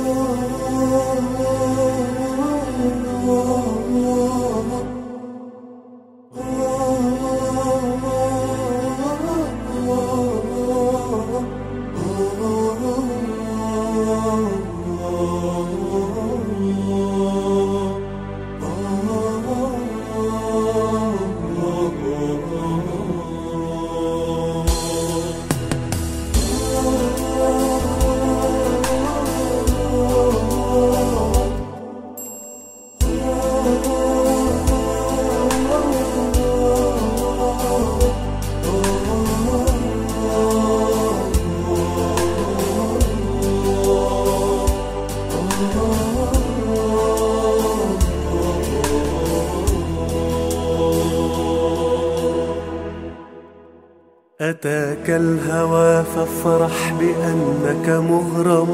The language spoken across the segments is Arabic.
أتاك الهوى فافرح بأنك مغرم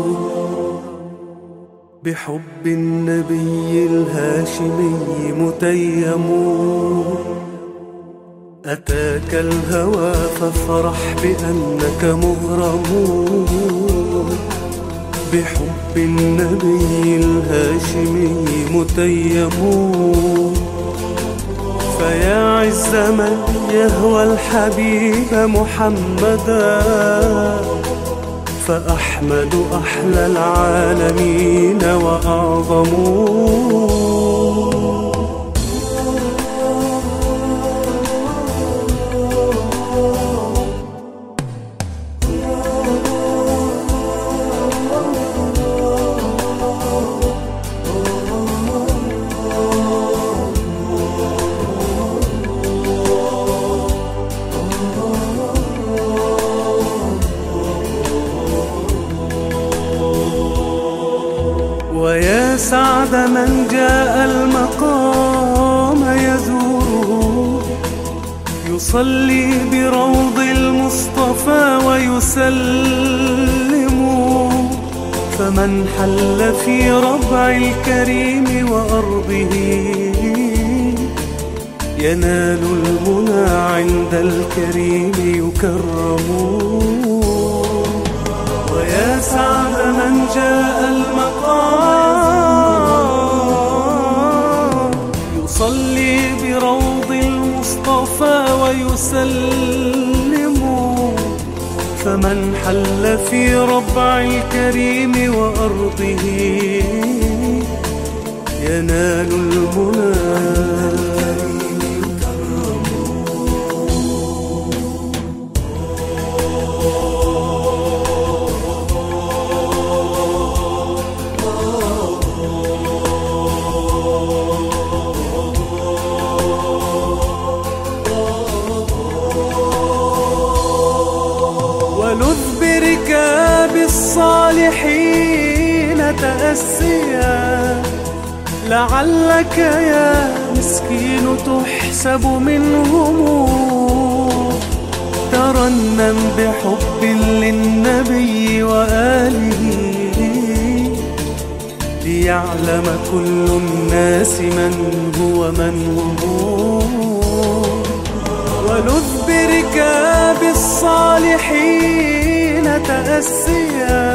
بحب النبي الهاشمي متيم. أتاك الهوى فافرح بأنك مغرم بحب النبي الهاشمي متيم. فيا عز من يهوى الحبيب محمدا فأحمد أحلى العالمين وأعظم. ويا سعد من جاء المقام يزوره يصلي بروض المصطفى ويسلم. فمن حل في ربع الكريم وأرضه ينال المنى عند الكريم يكرم. ويا سعد من جاء المقام يصلي بروض المصطفى ويسلم. فمن حل في ربع الكريم وأرضه ينال المنى. ولذ بركاب الصالحين تأسيا لعلك يا مسكين تحسب منهم. ترنم بحب للنبي وآله ليعلم كل الناس من هو من هم. ولذ بركاب الصالحين تأسيا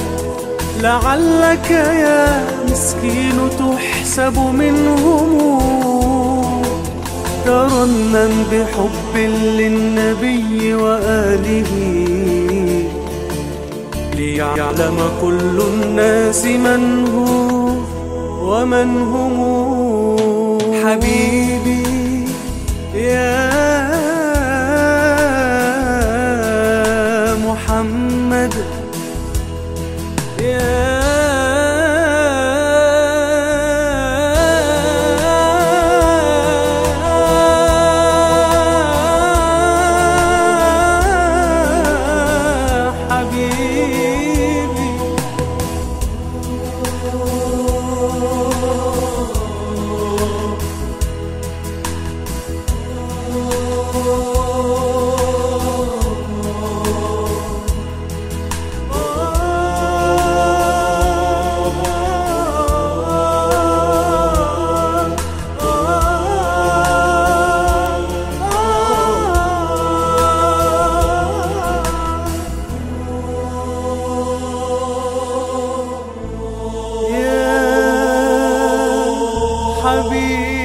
لعلك يا مسكين تحسب منهم. ترنم بحب للنبي وآله ليعلم كل الناس من هو ومن هم. حبيبي يا محمد يا حبيبي حبيبي